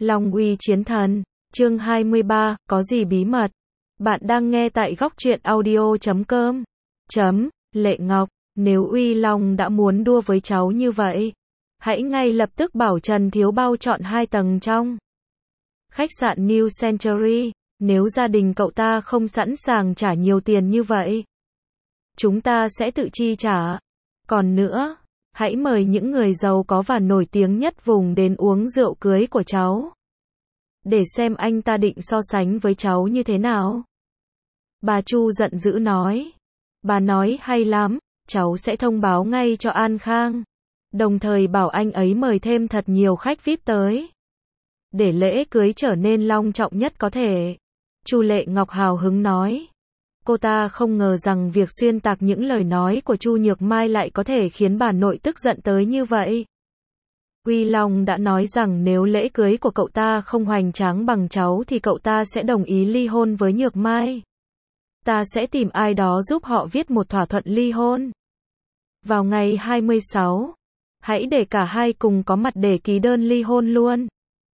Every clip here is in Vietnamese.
Long uy chiến thần, chương 23, có gì bí mật? Bạn đang nghe tại góc truyện audio.com. Lệ Ngọc, nếu Uy Long đã muốn đua với cháu như vậy, hãy ngay lập tức bảo Trần Thiếu Bao chọn 2 tầng trong khách sạn New Century, nếu gia đình cậu ta không sẵn sàng trả nhiều tiền như vậy, chúng ta sẽ tự chi trả. Còn nữa, hãy mời những người giàu có và nổi tiếng nhất vùng đến uống rượu cưới của cháu, để xem anh ta định so sánh với cháu như thế nào. Bà Chu giận dữ nói. Bà nói hay lắm, cháu sẽ thông báo ngay cho An Khang, đồng thời bảo anh ấy mời thêm thật nhiều khách VIP tới, để lễ cưới trở nên long trọng nhất có thể. Chu Lệ Ngọc hào hứng nói. Cô ta không ngờ rằng việc xuyên tạc những lời nói của Chu Nhược Mai lại có thể khiến bà nội tức giận tới như vậy. Uy Long đã nói rằng nếu lễ cưới của cậu ta không hoành tráng bằng cháu thì cậu ta sẽ đồng ý ly hôn với Nhược Mai. Ta sẽ tìm ai đó giúp họ viết một thỏa thuận ly hôn. Vào ngày 26, hãy để cả hai cùng có mặt để ký đơn ly hôn luôn.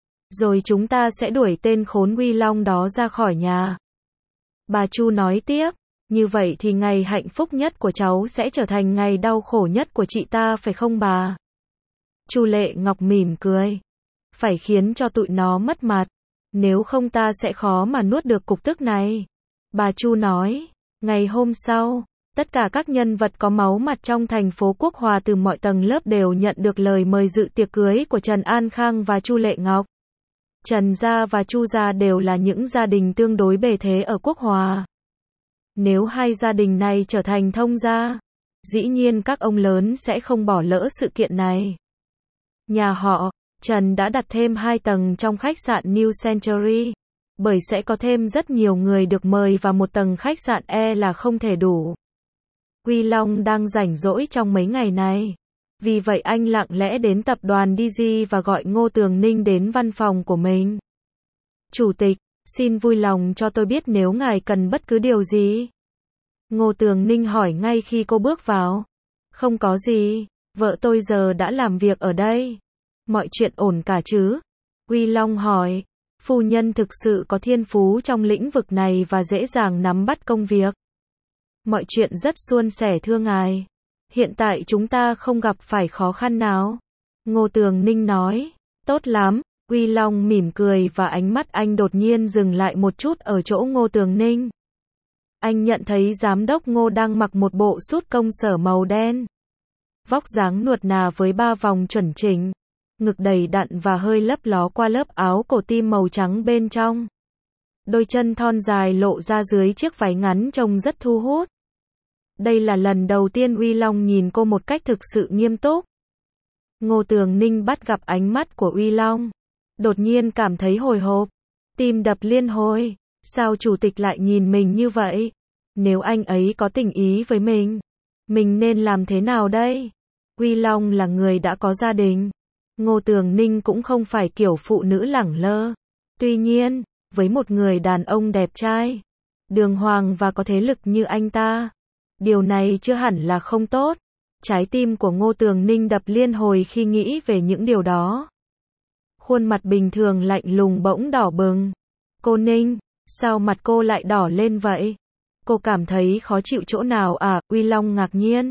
Rồi chúng ta sẽ đuổi tên khốn Uy Long đó ra khỏi nhà. Bà Chu nói tiếp, như vậy thì ngày hạnh phúc nhất của cháu sẽ trở thành ngày đau khổ nhất của chị ta phải không bà? Chu Lệ Ngọc mỉm cười. Phải khiến cho tụi nó mất mặt, nếu không ta sẽ khó mà nuốt được cục tức này. Bà Chu nói. Ngày hôm sau, tất cả các nhân vật có máu mặt trong thành phố Quốc Hòa từ mọi tầng lớp đều nhận được lời mời dự tiệc cưới của Trần An Khang và Chu Lệ Ngọc. Trần gia và Chu gia đều là những gia đình tương đối bề thế ở Quốc Hòa. Nếu hai gia đình này trở thành thông gia, dĩ nhiên các ông lớn sẽ không bỏ lỡ sự kiện này. Nhà họ Trần đã đặt thêm 2 tầng trong khách sạn New Century, bởi sẽ có thêm rất nhiều người được mời và một tầng khách sạn là không thể đủ. Uy Long đang rảnh rỗi trong mấy ngày này, vì vậy anh lặng lẽ đến tập đoàn DG và gọi Ngô Tường Ninh đến văn phòng của mình. Chủ tịch, xin vui lòng cho tôi biết nếu ngài cần bất cứ điều gì. Ngô Tường Ninh hỏi ngay khi cô bước vào. Không có gì, vợ tôi giờ đã làm việc ở đây. Mọi chuyện ổn cả chứ? Uy Long hỏi. Phu nhân thực sự có thiên phú trong lĩnh vực này và dễ dàng nắm bắt công việc. Mọi chuyện rất suôn sẻ thưa ngài. Hiện tại chúng ta không gặp phải khó khăn nào. Ngô Tường Ninh nói. Tốt lắm. Uy Long mỉm cười và ánh mắt anh đột nhiên dừng lại một chút ở chỗ Ngô Tường Ninh. Anh nhận thấy giám đốc Ngô đang mặc một bộ sút công sở màu đen. Vóc dáng nuột nà với 3 vòng chuẩn chỉnh, ngực đầy đặn và hơi lấp ló qua lớp áo cổ tim màu trắng bên trong. Đôi chân thon dài lộ ra dưới chiếc váy ngắn trông rất thu hút. Đây là lần đầu tiên Uy Long nhìn cô một cách thực sự nghiêm túc. Ngô Tường Ninh bắt gặp ánh mắt của Uy Long, đột nhiên cảm thấy hồi hộp, tim đập liên hồi. Sao chủ tịch lại nhìn mình như vậy? Nếu anh ấy có tình ý với mình nên làm thế nào đây? Uy Long là người đã có gia đình. Ngô Tường Ninh cũng không phải kiểu phụ nữ lẳng lơ. Tuy nhiên, với một người đàn ông đẹp trai, đường hoàng và có thế lực như anh ta, điều này chưa hẳn là không tốt. Trái tim của Ngô Tường Ninh đập liên hồi khi nghĩ về những điều đó. Khuôn mặt bình thường lạnh lùng bỗng đỏ bừng. Cô Ninh, sao mặt cô lại đỏ lên vậy? Cô cảm thấy khó chịu chỗ nào à? Uy Long ngạc nhiên.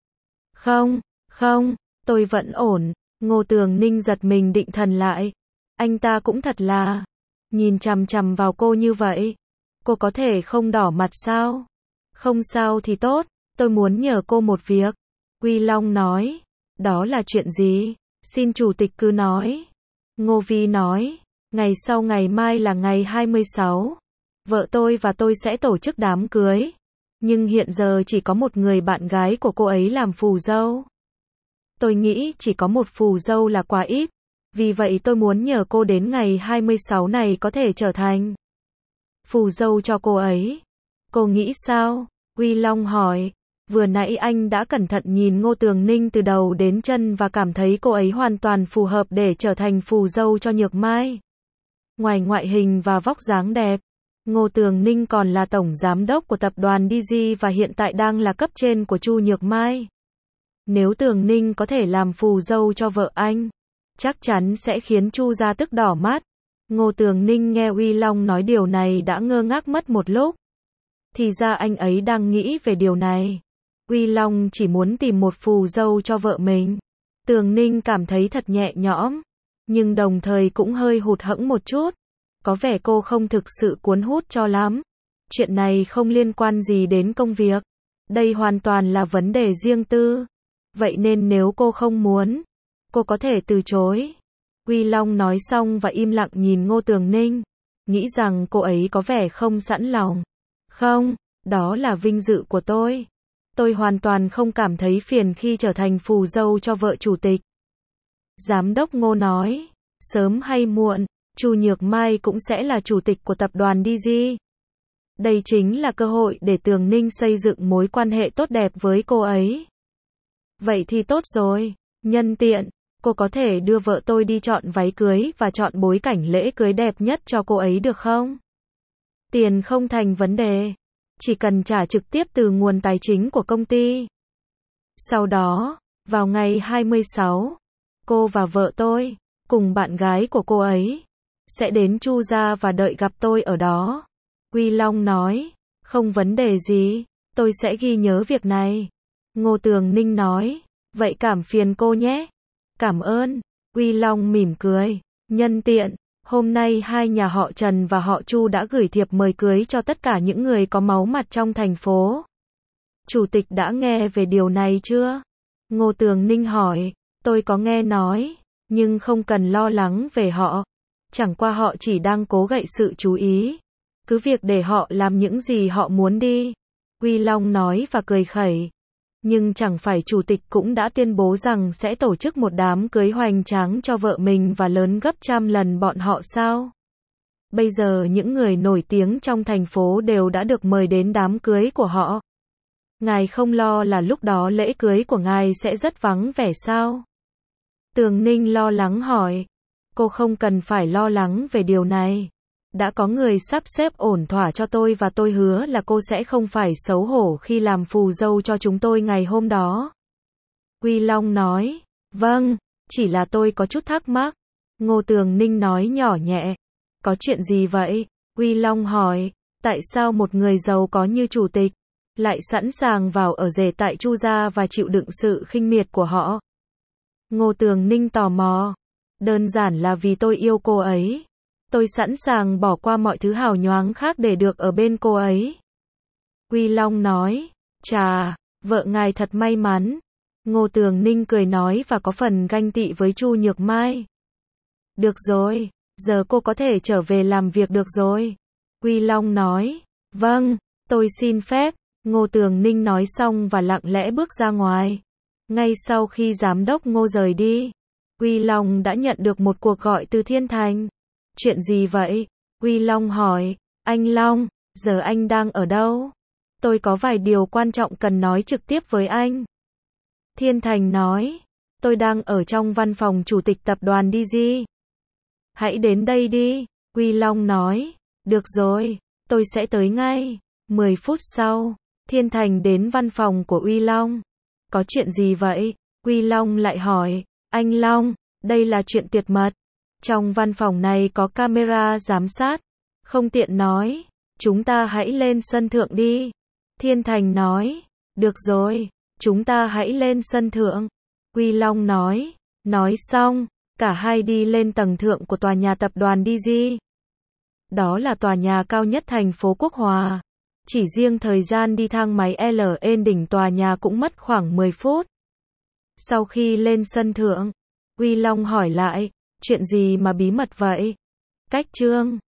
Không, tôi vẫn ổn. Ngô Tường Ninh giật mình định thần lại. Anh ta cũng thật là nhìn chằm chằm vào cô như vậy. Cô có thể không đỏ mặt sao? Không sao thì tốt, tôi muốn nhờ cô một việc. Uy Long nói. Đó là chuyện gì? Xin chủ tịch cứ nói. Ngô Vi nói. Ngày mai là ngày 26. Vợ tôi và tôi sẽ tổ chức đám cưới. Nhưng hiện giờ chỉ có một người bạn gái của cô ấy làm phù dâu. Tôi nghĩ chỉ có một phù dâu là quá ít. Vì vậy tôi muốn nhờ cô đến ngày 26 này có thể trở thành phù dâu cho cô ấy. Cô nghĩ sao? Uy Long hỏi. Vừa nãy anh đã cẩn thận nhìn Ngô Tường Ninh từ đầu đến chân và cảm thấy cô ấy hoàn toàn phù hợp để trở thành phù dâu cho Nhược Mai. Ngoài ngoại hình và vóc dáng đẹp, Ngô Tường Ninh còn là tổng giám đốc của tập đoàn DG và hiện tại đang là cấp trên của Chu Nhược Mai. Nếu Tường Ninh có thể làm phù dâu cho vợ anh, chắc chắn sẽ khiến Chu gia tức đỏ mắt. Ngô Tường Ninh nghe Uy Long nói điều này đã ngơ ngác mất một lúc. Thì ra anh ấy đang nghĩ về điều này. Uy Long chỉ muốn tìm một phù dâu cho vợ mình. Tường Ninh cảm thấy thật nhẹ nhõm, nhưng đồng thời cũng hơi hụt hẫng một chút. Có vẻ cô không thực sự cuốn hút cho lắm. Chuyện này không liên quan gì đến công việc. Đây hoàn toàn là vấn đề riêng tư. Vậy nên nếu cô không muốn, cô có thể từ chối. Uy Long nói xong và im lặng nhìn Ngô Tường Ninh, nghĩ rằng cô ấy có vẻ không sẵn lòng. Không, đó là vinh dự của tôi. Tôi hoàn toàn không cảm thấy phiền khi trở thành phù dâu cho vợ chủ tịch. Giám đốc Ngô nói, sớm hay muộn, Chu Nhược Mai cũng sẽ là chủ tịch của tập đoàn DG. Đây chính là cơ hội để Tường Ninh xây dựng mối quan hệ tốt đẹp với cô ấy. Vậy thì tốt rồi, nhân tiện, cô có thể đưa vợ tôi đi chọn váy cưới và chọn bối cảnh lễ cưới đẹp nhất cho cô ấy được không? Tiền không thành vấn đề, chỉ cần trả trực tiếp từ nguồn tài chính của công ty. Sau đó, vào ngày 26, cô và vợ tôi, cùng bạn gái của cô ấy, sẽ đến Chu gia và đợi gặp tôi ở đó. Uy Long nói, không vấn đề gì, tôi sẽ ghi nhớ việc này. Ngô Tường Ninh nói, vậy cảm phiền cô nhé. Cảm ơn. Uy Long mỉm cười. Nhân tiện, hôm nay hai nhà họ Trần và họ Chu đã gửi thiệp mời cưới cho tất cả những người có máu mặt trong thành phố. Chủ tịch đã nghe về điều này chưa? Ngô Tường Ninh hỏi, tôi có nghe nói, nhưng không cần lo lắng về họ. Chẳng qua họ chỉ đang cố gậy sự chú ý. Cứ việc để họ làm những gì họ muốn đi. Uy Long nói và cười khẩy. Nhưng chẳng phải chủ tịch cũng đã tuyên bố rằng sẽ tổ chức một đám cưới hoành tráng cho vợ mình và lớn gấp trăm lần bọn họ sao? Bây giờ những người nổi tiếng trong thành phố đều đã được mời đến đám cưới của họ. Ngài không lo là lúc đó lễ cưới của ngài sẽ rất vắng vẻ sao? Tường Ninh lo lắng hỏi. Cô không cần phải lo lắng về điều này. Đã có người sắp xếp ổn thỏa cho tôi và tôi hứa là cô sẽ không phải xấu hổ khi làm phù dâu cho chúng tôi ngày hôm đó. Uy Long nói, vâng, chỉ là tôi có chút thắc mắc. Ngô Tường Ninh nói nhỏ nhẹ, có chuyện gì vậy? Uy Long hỏi, tại sao một người giàu có như chủ tịch lại sẵn sàng vào ở rể tại Chu gia và chịu đựng sự khinh miệt của họ? Ngô Tường Ninh tò mò, đơn giản là vì tôi yêu cô ấy. Tôi sẵn sàng bỏ qua mọi thứ hào nhoáng khác để được ở bên cô ấy. Uy Long nói, chà, vợ ngài thật may mắn. Ngô Tường Ninh cười nói và có phần ganh tị với Chu Nhược Mai. Được rồi, giờ cô có thể trở về làm việc được rồi. Uy Long nói, vâng, tôi xin phép. Ngô Tường Ninh nói xong và lặng lẽ bước ra ngoài. Ngay sau khi giám đốc Ngô rời đi, Uy Long đã nhận được một cuộc gọi từ Thiên Thành. Chuyện gì vậy? Uy Long hỏi. Anh Long, giờ anh đang ở đâu? Tôi có vài điều quan trọng cần nói trực tiếp với anh. Thiên Thành nói. Tôi đang ở trong văn phòng chủ tịch tập đoàn DG. Hãy đến đây đi. Uy Long nói. Được rồi, tôi sẽ tới ngay. 10 phút sau, Thiên Thành đến văn phòng của Uy Long. Có chuyện gì vậy? Uy Long lại hỏi. Anh Long, đây là chuyện tuyệt mật. Trong văn phòng này có camera giám sát. Không tiện nói. Chúng ta hãy lên sân thượng đi. Thiên Thành nói. Được rồi, chúng ta hãy lên sân thượng. Uy Long nói. Nói xong, cả hai đi lên tầng thượng của tòa nhà tập đoàn DG. Đó là tòa nhà cao nhất thành phố Quốc Hòa. Chỉ riêng thời gian đi thang máy lên đỉnh tòa nhà cũng mất khoảng 10 phút. Sau khi lên sân thượng, Uy Long hỏi lại. Chuyện gì mà bí mật vậy? Cách Trương.